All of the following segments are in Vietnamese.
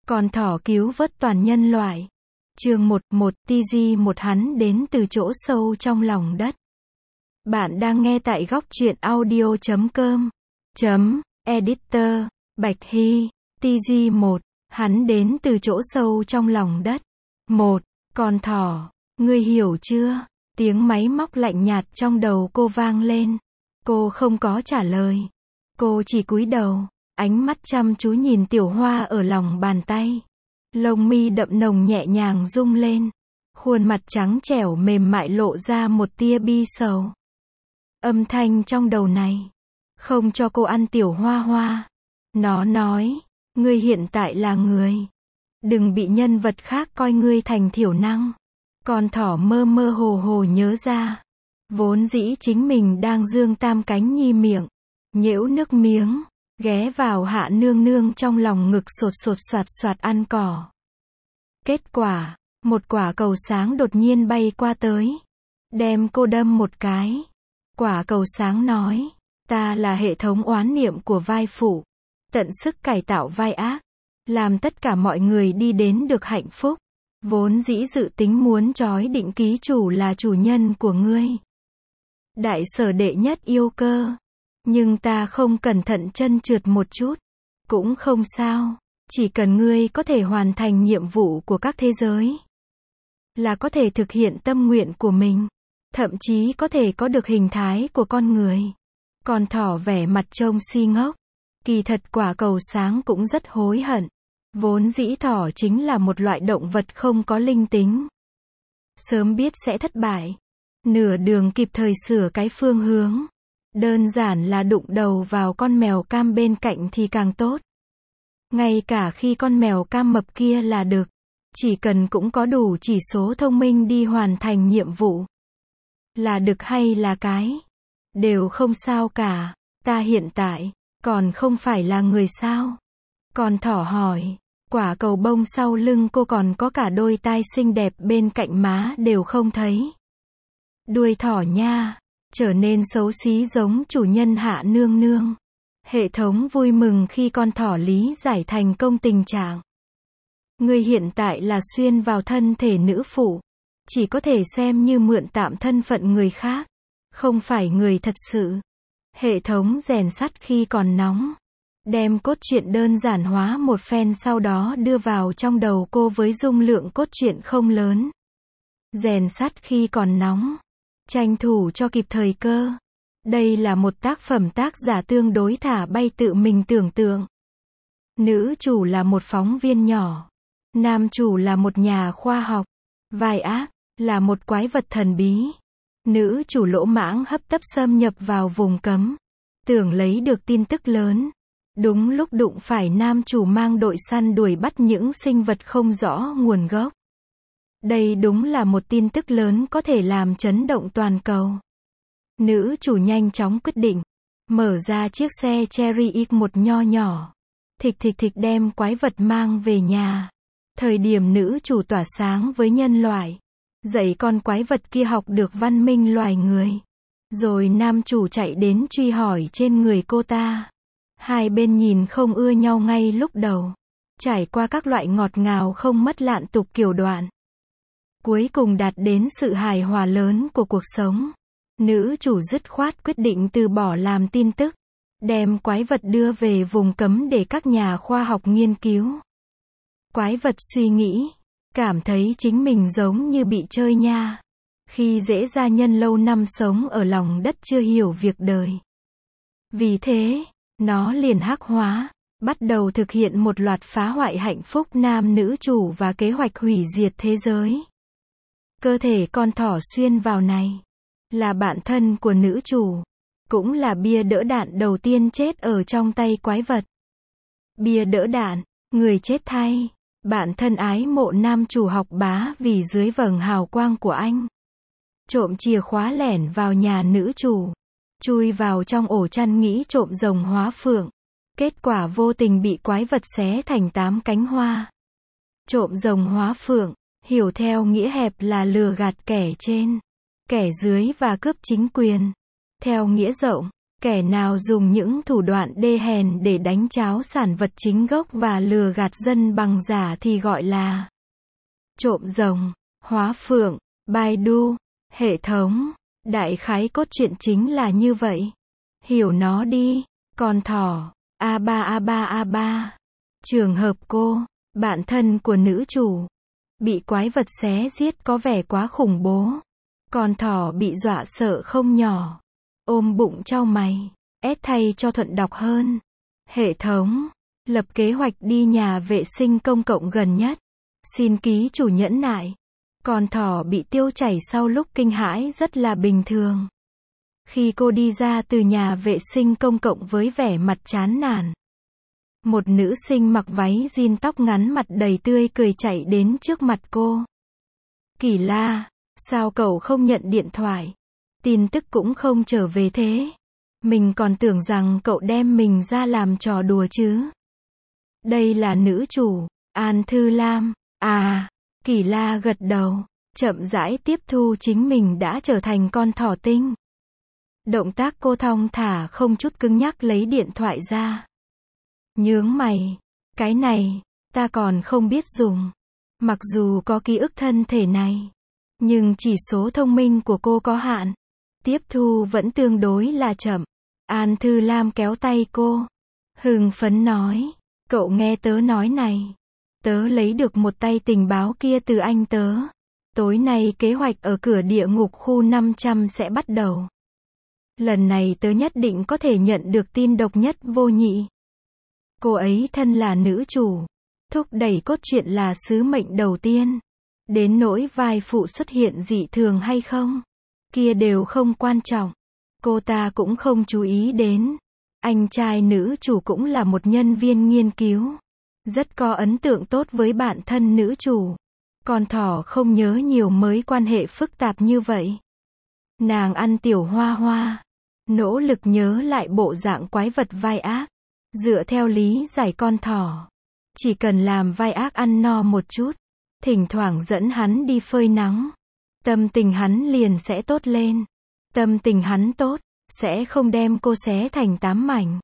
Con thỏ cứu vớt toàn nhân loại. Chương 1, TG1 hắn đến từ chỗ sâu trong lòng đất. Bạn đang nghe tại góc truyện audio.com. Editor, Bạch Hy, TG1, hắn đến từ chỗ sâu trong lòng đất. Con thỏ, ngươi hiểu chưa? Tiếng máy móc lạnh nhạt trong đầu cô vang lên. Cô không có trả lời. Cô chỉ cúi đầu, ánh mắt chăm chú nhìn tiểu hoa ở lòng bàn tay. Lông mi đậm nồng nhẹ nhàng rung lên. Khuôn mặt trắng trẻo mềm mại lộ ra một tia bi sầu. Âm thanh trong đầu này không cho cô ăn tiểu hoa hoa. Nó nói, ngươi hiện tại là người. Đừng bị nhân vật khác coi ngươi thành thiểu năng. Con thỏ mơ mơ hồ hồ nhớ ra. Vốn dĩ chính mình đang dương tam cánh nhi miệng. Nhễu nước miếng. Ghé vào Hạ Nương Nương trong lòng ngực sột soạt soạt ăn cỏ. Kết quả, một quả cầu sáng đột nhiên bay qua tới. Đem cô đâm một cái. Quả cầu sáng nói, ta là hệ thống oán niệm của vai phụ. Tận sức cải tạo vai ác. Làm tất cả mọi người đi đến được hạnh phúc. Vốn dĩ dự tính muốn trói định ký chủ là chủ nhân của ngươi. Đại sở đệ nhất yêu cơ. Nhưng ta không cẩn thận chân trượt một chút. Cũng không sao. Chỉ cần ngươi có thể hoàn thành nhiệm vụ của các thế giới. Là có thể thực hiện tâm nguyện của mình. Thậm chí có thể có được hình thái của con người. Con thỏ vẻ mặt trông si ngốc. Kỳ thật quả cầu sáng cũng rất hối hận. Vốn dĩ thỏ chính là một loại động vật không có linh tính. Sớm biết sẽ thất bại. Nửa đường kịp thời sửa cái phương hướng. Đơn giản là đụng đầu vào con mèo cam bên cạnh thì càng tốt. Ngay cả khi con mèo cam mập kia là được. Chỉ cần cũng có đủ chỉ số thông minh đi hoàn thành nhiệm vụ. Là đực hay là cái. Đều không sao cả. Ta hiện tại, còn không phải là người sao? Con thỏ hỏi. Quả cầu bông sau lưng cô còn có cả đôi tai xinh đẹp bên cạnh má đều không thấy. Đuôi thỏ nha. Trở nên xấu xí giống chủ nhân Hạ Nương Nương. Hệ thống vui mừng khi con thỏ lý giải thành công tình trạng. Ngươi hiện tại là xuyên vào thân thể nữ phụ. Chỉ có thể xem như mượn tạm thân phận người khác. Không phải người thật sự. Hệ thống rèn sắt khi còn nóng. Đem cốt truyện đơn giản hóa một phen sau đó đưa vào trong đầu cô với dung lượng cốt truyện không lớn. Rèn sắt khi còn nóng. Tranh thủ cho kịp thời cơ. Đây là một tác phẩm tác giả tương đối thả bay tự mình tưởng tượng. Nữ chủ là một phóng viên nhỏ. Nam chủ là một nhà khoa học. Vai ác là một quái vật thần bí. Nữ chủ lỗ mãng hấp tấp xâm nhập vào vùng cấm. Tưởng lấy được tin tức lớn. Đúng lúc đụng phải nam chủ mang đội săn đuổi bắt những sinh vật không rõ nguồn gốc. Đây đúng là một tin tức lớn có thể làm chấn động toàn cầu. Nữ chủ nhanh chóng quyết định. Mở ra chiếc xe Cherry X1 nho nhỏ. Thịch đem quái vật mang về nhà. Thời điểm nữ chủ tỏa sáng với nhân loại. Dạy con quái vật kia học được văn minh loài người. Rồi nam chủ chạy đến truy hỏi trên người cô ta. Hai bên nhìn không ưa nhau ngay lúc đầu. Trải qua các loại ngọt ngào không mất lạn tục kiểu đoạn. Cuối cùng đạt đến sự hài hòa lớn của cuộc sống. Nữ chủ dứt khoát quyết định từ bỏ làm tin tức. Đem quái vật đưa về vùng cấm để các nhà khoa học nghiên cứu. Quái vật suy nghĩ. Cảm thấy chính mình giống như bị chơi nha. Khi dễ gia nhân lâu năm sống ở lòng đất chưa hiểu việc đời. Vì thế, nó liền hắc hóa. Bắt đầu thực hiện một loạt phá hoại hạnh phúc nam nữ chủ và kế hoạch hủy diệt thế giới. Cơ thể con thỏ xuyên vào này. Là bạn thân của nữ chủ. Cũng là bia đỡ đạn đầu tiên chết ở trong tay quái vật. Bia đỡ đạn, người chết thay. Bạn thân ái mộ nam chủ học bá vì dưới vầng hào quang của anh. Trộm chìa khóa lẻn vào nhà nữ chủ. Chui vào trong ổ chăn nghĩ trộm rồng hóa phượng. Kết quả vô tình bị quái vật xé thành 8 cánh hoa. Trộm rồng hóa phượng, hiểu theo nghĩa hẹp là lừa gạt kẻ trên, kẻ dưới và cướp chính quyền. Theo nghĩa rộng, Kẻ nào dùng những thủ đoạn đê hèn để đánh tráo sản vật chính gốc và lừa gạt dân bằng giả thì gọi là trộm rồng. Hóa phượng, Baidu, hệ thống. Đại khái cốt truyện chính là như vậy. Hiểu nó đi. Con thỏ, A3. Trường hợp cô, bạn thân của nữ chủ, bị quái vật xé giết có vẻ quá khủng bố. Con thỏ bị dọa sợ không nhỏ. Ôm bụng chau mày. Thay cho thuận đọc hơn. Hệ thống. Lập kế hoạch đi nhà vệ sinh công cộng gần nhất. Xin ký chủ nhẫn nại. Con thỏ bị tiêu chảy sau lúc kinh hãi rất là bình thường. Khi cô đi ra từ nhà vệ sinh công cộng với vẻ mặt chán nản, một nữ sinh mặc váy jean tóc ngắn mặt đầy tươi cười chạy đến trước mặt cô. Kỳ La, sao cậu không nhận điện thoại? Tin tức cũng không trở về thế. Mình còn tưởng rằng cậu đem mình ra làm trò đùa chứ. Đây là nữ chủ, An Thư Lam. À, Kỳ La gật đầu, chậm rãi tiếp thu chính mình đã trở thành con thỏ tinh. Động tác cô thong thả không chút cứng nhắc lấy điện thoại ra. Nhướng mày, cái này, ta còn không biết dùng. Mặc dù có ký ức thân thể này, nhưng chỉ số thông minh của cô có hạn. Tiếp thu vẫn tương đối là chậm. An Thư Lam kéo tay cô. Hưng phấn nói, cậu nghe tớ nói này. Tớ lấy được một tay tình báo kia từ anh tớ. Tối nay kế hoạch ở cửa địa ngục khu 500 sẽ bắt đầu. Lần này tớ nhất định có thể nhận được tin độc nhất vô nhị. Cô ấy thân là nữ chủ. Thúc đẩy cốt truyện là sứ mệnh đầu tiên. Đến nỗi vai phụ xuất hiện dị thường hay không, kia đều không quan trọng. Cô ta cũng không chú ý đến. Anh trai nữ chủ cũng là một nhân viên nghiên cứu. Rất có ấn tượng tốt với bạn thân nữ chủ. Con thỏ không nhớ nhiều mới quan hệ phức tạp như vậy. Nàng ăn tiểu hoa hoa. Nỗ lực nhớ lại bộ dạng quái vật vai ác. Dựa theo lý giải con thỏ, chỉ cần làm vai ác ăn no một chút, thỉnh thoảng dẫn hắn đi phơi nắng, tâm tình hắn liền sẽ tốt lên. Tâm tình hắn tốt, sẽ không đem cô xé thành 8 mảnh.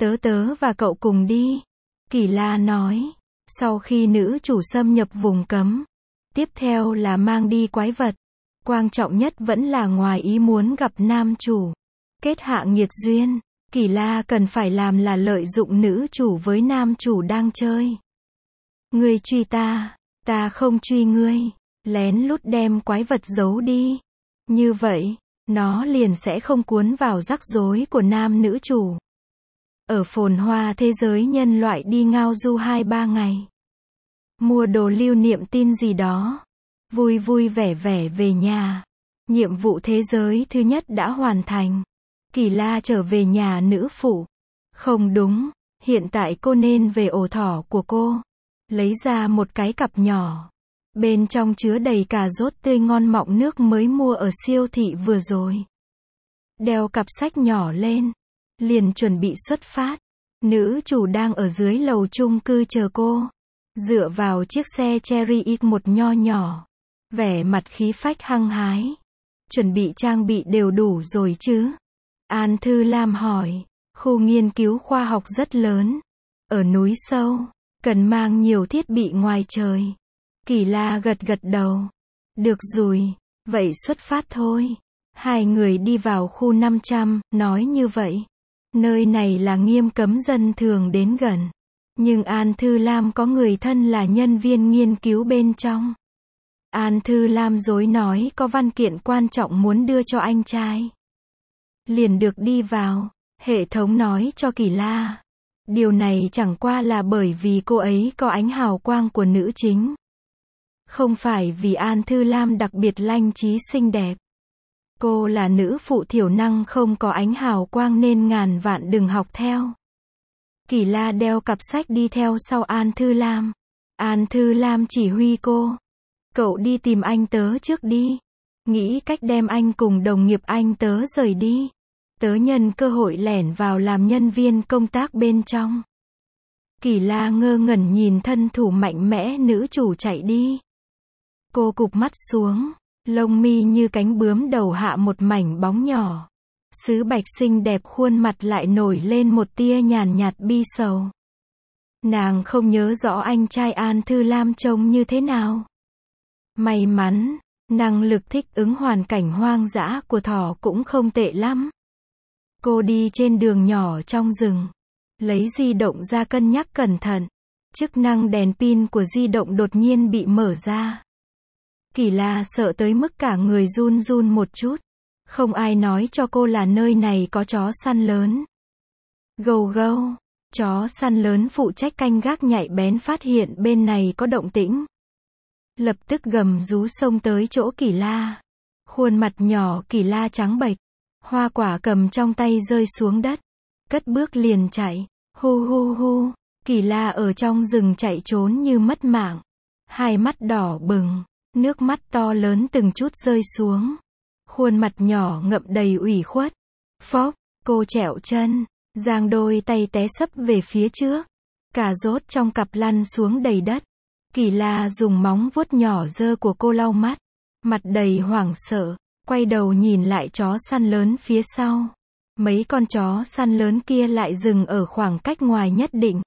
Tớ và cậu cùng đi. Kỳ La nói. Sau khi nữ chủ xâm nhập vùng cấm, tiếp theo là mang đi quái vật. Quan trọng nhất vẫn là ngoài ý muốn gặp nam chủ. Kết hạ nghiệt duyên. Kỳ La cần phải làm là lợi dụng nữ chủ với nam chủ đang chơi. Ngươi truy ta, ta không truy ngươi. Lén lút đem quái vật giấu đi. Như vậy, nó liền sẽ không cuốn vào rắc rối của nam nữ chủ. Ở phồn hoa thế giới nhân loại đi ngao du 2-3 ngày. Mua đồ lưu niệm tin gì đó. Vui vui vẻ vẻ về nhà. Nhiệm vụ thế giới thứ nhất đã hoàn thành. Kỳ La trở về nhà nữ phụ. Không đúng, hiện tại cô nên về ổ thỏ của cô. Lấy ra một cái cặp nhỏ. Bên trong chứa đầy cà rốt tươi ngon mọng nước mới mua ở siêu thị vừa rồi. Đeo cặp sách nhỏ lên. Liền chuẩn bị xuất phát. Nữ chủ đang ở dưới lầu chung cư chờ cô. Dựa vào chiếc xe Cherry X1 nho nhỏ. Vẻ mặt khí phách hăng hái. Chuẩn bị trang bị đều đủ rồi chứ? An Thư Lam hỏi. Khu nghiên cứu khoa học rất lớn. Ở núi sâu. Cần mang nhiều thiết bị ngoài trời. Kỳ La gật gật đầu. Được rồi. Vậy xuất phát thôi. Hai người đi vào khu 500, nói như vậy. Nơi này là nghiêm cấm dân thường đến gần. Nhưng An Thư Lam có người thân là nhân viên nghiên cứu bên trong. An Thư Lam dối nói có văn kiện quan trọng muốn đưa cho anh trai. Liền được đi vào. Hệ thống nói cho Kỳ La. Điều này chẳng qua là bởi vì cô ấy có ánh hào quang của nữ chính. Không phải vì An Thư Lam đặc biệt lanh trí xinh đẹp. Cô là nữ phụ thiểu năng không có ánh hào quang nên ngàn vạn đừng học theo. Kỳ La đeo cặp sách đi theo sau An Thư Lam. An Thư Lam chỉ huy cô. Cậu đi tìm anh tớ trước đi. Nghĩ cách đem anh cùng đồng nghiệp anh tớ rời đi. Tớ nhân cơ hội lẻn vào làm nhân viên công tác bên trong. Kỳ La ngơ ngẩn nhìn thân thủ mạnh mẽ nữ chủ chạy đi. Cô cụp mắt xuống. Lông mi như cánh bướm đầu hạ một mảnh bóng nhỏ. Sứ bạch xinh đẹp khuôn mặt lại nổi lên một tia nhàn nhạt bi sầu. Nàng không nhớ rõ anh trai An Thư Lam trông như thế nào. May mắn, năng lực thích ứng hoàn cảnh hoang dã của thỏ cũng không tệ lắm. Cô đi trên đường nhỏ trong rừng, lấy di động ra cân nhắc cẩn thận. Chức năng đèn pin của di động đột nhiên bị mở ra. Kỳ La sợ tới mức cả người run run một chút. Không ai nói cho cô là nơi này có chó săn lớn. Gâu gâu, chó săn lớn phụ trách canh gác nhạy bén phát hiện bên này có động tĩnh. Lập tức gầm rú xông tới chỗ Kỳ La. Khuôn mặt nhỏ Kỳ La trắng bệch, hoa quả cầm trong tay rơi xuống đất, cất bước liền chạy. Hu hu hu, Kỳ La ở trong rừng chạy trốn như mất mạng. Hai mắt đỏ bừng, nước mắt to lớn từng chút rơi xuống. Khuôn mặt nhỏ ngậm đầy ủy khuất. Phốc, cô trẹo chân, giang đôi tay té sấp về phía trước. Cà rốt trong cặp lăn xuống đầy đất. Kỳ La dùng móng vuốt nhỏ dơ của cô lau mắt. Mặt đầy hoảng sợ, quay đầu nhìn lại chó săn lớn phía sau. Mấy con chó săn lớn kia lại dừng ở khoảng cách ngoài nhất định.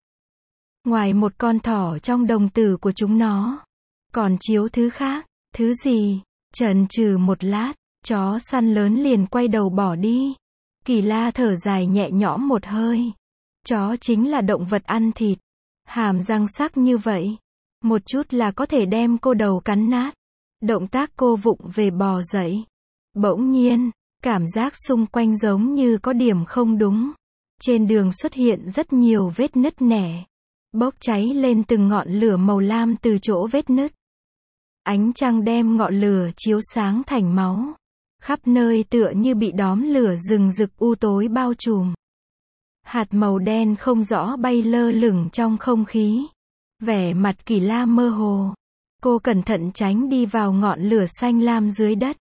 Ngoài một con thỏ trong đồng tử của chúng nó. Còn chiếu thứ khác, thứ gì? Chần chừ một lát, chó săn lớn liền quay đầu bỏ đi. Kỳ La thở dài nhẹ nhõm một hơi. Chó chính là động vật ăn thịt. Hàm răng sắc như vậy. Một chút là có thể đem cô đầu cắn nát. Động tác cô vụng về bò dậy. Bỗng nhiên, cảm giác xung quanh giống như có điểm không đúng. Trên đường xuất hiện rất nhiều vết nứt nẻ. Bốc cháy lên từng ngọn lửa màu lam từ chỗ vết nứt. Ánh trăng đem ngọn lửa chiếu sáng thành máu. Khắp nơi tựa như bị đóm lửa rừng rực u tối bao trùm. Hạt màu đen không rõ bay lơ lửng trong không khí. Vẻ mặt Kỳ La mơ hồ. Cô cẩn thận tránh đi vào ngọn lửa xanh lam dưới đất.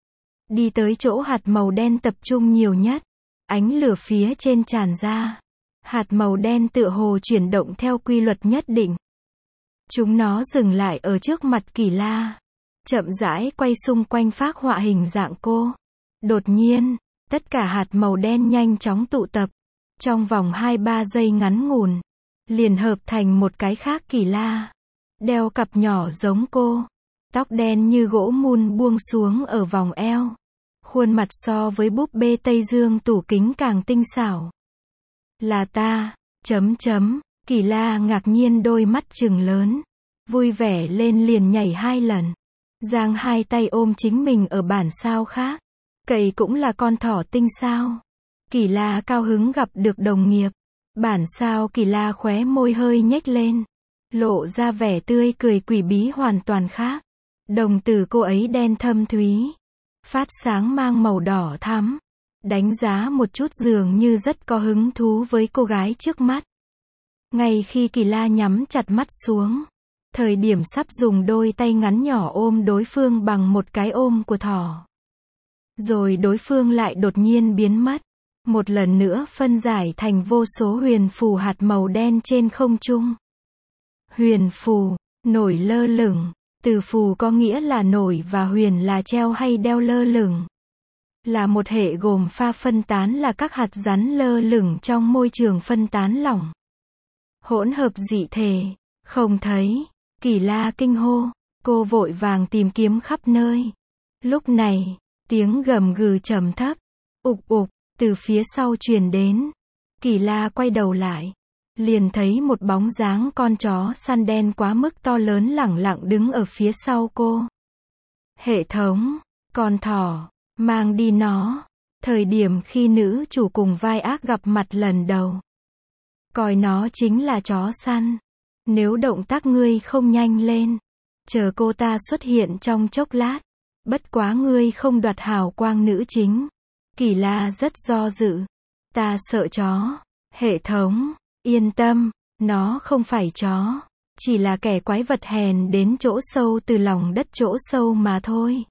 Đi tới chỗ hạt màu đen tập trung nhiều nhất. Ánh lửa phía trên tràn ra. Hạt màu đen tựa hồ chuyển động theo quy luật nhất định. Chúng nó dừng lại ở trước mặt Kỳ La. Chậm rãi quay xung quanh phác họa hình dạng cô. Đột nhiên, tất cả hạt màu đen nhanh chóng tụ tập. Trong vòng 2-3 giây ngắn ngủn, liền hợp thành một cái khác Kỳ La. Đeo cặp nhỏ giống cô. Tóc đen như gỗ mun buông xuống ở vòng eo. Khuôn mặt so với búp bê Tây Dương tủ kính càng tinh xảo. Là ta, Kỳ La ngạc nhiên đôi mắt trừng lớn. Vui vẻ lên liền nhảy 2 lần. Giang hai tay ôm chính mình ở bản sao khác. Cậy cũng là con thỏ tinh sao. Kỳ La cao hứng gặp được đồng nghiệp. Bản sao Kỳ La khóe môi hơi nhếch lên. Lộ ra vẻ tươi cười quỷ bí hoàn toàn khác. Đồng tử cô ấy đen thâm thúy. Phát sáng mang màu đỏ thắm. Đánh giá một chút dường như rất có hứng thú với cô gái trước mắt. Ngay khi Kỳ La nhắm chặt mắt xuống. Thời điểm sắp dùng đôi tay ngắn nhỏ ôm đối phương bằng một cái ôm của thỏ. Rồi đối phương lại đột nhiên biến mất. Một lần nữa phân giải thành vô số huyền phù hạt màu đen trên không trung. Huyền phù, nổi lơ lửng. Từ phù có nghĩa là nổi và huyền là treo hay đeo lơ lửng. Là một hệ gồm pha phân tán là các hạt rắn lơ lửng trong môi trường phân tán lỏng. Hỗn hợp dị thể. Không thấy. Kỳ La kinh hô. Cô vội vàng tìm kiếm khắp nơi. Lúc này, tiếng gầm gừ trầm thấp. Ục ục, từ phía sau truyền đến. Kỳ La quay đầu lại. Liền thấy một bóng dáng con chó săn đen quá mức to lớn lẳng lặng đứng ở phía sau cô. Hệ thống, con thỏ, mang đi nó. Thời điểm khi nữ chủ cùng vai ác gặp mặt lần đầu. Coi nó chính là chó săn. Nếu động tác ngươi không nhanh lên, chờ cô ta xuất hiện trong chốc lát. Bất quá ngươi không đoạt hào quang nữ chính. Kỳ La rất do dự. Ta sợ chó. Hệ thống, yên tâm, nó không phải chó. Chỉ là kẻ quái vật hèn đến chỗ sâu từ lòng đất chỗ sâu mà thôi.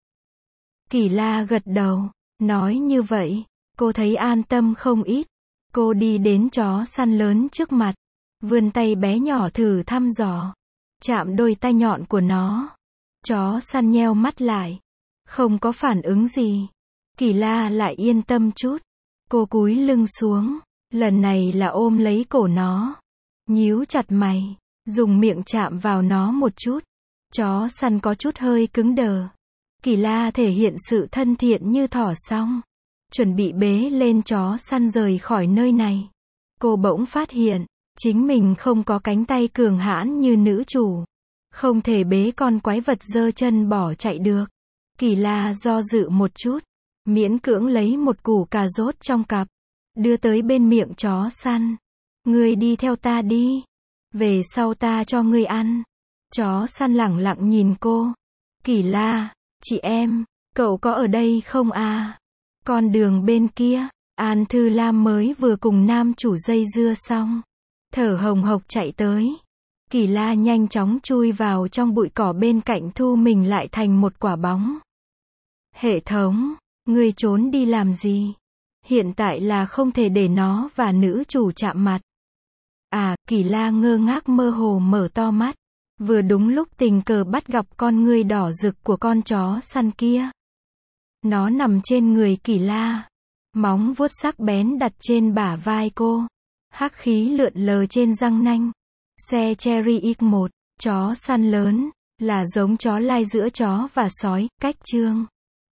Kỳ La gật đầu, nói như vậy, cô thấy an tâm không ít. Cô đi đến chó săn lớn trước mặt. Vươn tay bé nhỏ thử thăm dò. Chạm đôi tay nhọn của nó. Chó săn nheo mắt lại. Không có phản ứng gì. Kỳ La lại yên tâm chút. Cô cúi lưng xuống, lần này là ôm lấy cổ nó, nhíu chặt mày, dùng miệng chạm vào nó một chút. Chó săn có chút hơi cứng đờ. Kỳ La thể hiện sự thân thiện như thỏ xong, chuẩn bị bế lên chó săn rời khỏi nơi này. Cô bỗng phát hiện, chính mình không có cánh tay cường hãn như nữ chủ. Không thể bế con quái vật giơ chân bỏ chạy được. Kỳ La do dự một chút, miễn cưỡng lấy một củ cà rốt trong cặp, đưa tới bên miệng chó săn. Ngươi đi theo ta đi. Về sau ta cho ngươi ăn. Chó săn lẳng lặng nhìn cô. Kỳ La, chị em, cậu có ở đây không à? Con đường bên kia, An Thư Lam mới vừa cùng nam chủ dây dưa xong. Thở hồng hộc chạy tới. Kỳ La nhanh chóng chui vào trong bụi cỏ bên cạnh thu mình lại thành một quả bóng. Hệ thống, ngươi trốn đi làm gì? Hiện tại là không thể để nó và nữ chủ chạm mặt. À, Kỳ La ngơ ngác mơ hồ mở to mắt. Vừa đúng lúc tình cờ bắt gặp con ngươi đỏ rực của con chó săn kia. Nó nằm trên người Kỳ La. Móng vuốt sắc bén đặt trên bả vai cô. Hắc khí lượn lờ trên răng nanh. Xe Cherry X1, chó săn lớn, là giống chó lai giữa chó và sói, cách chương.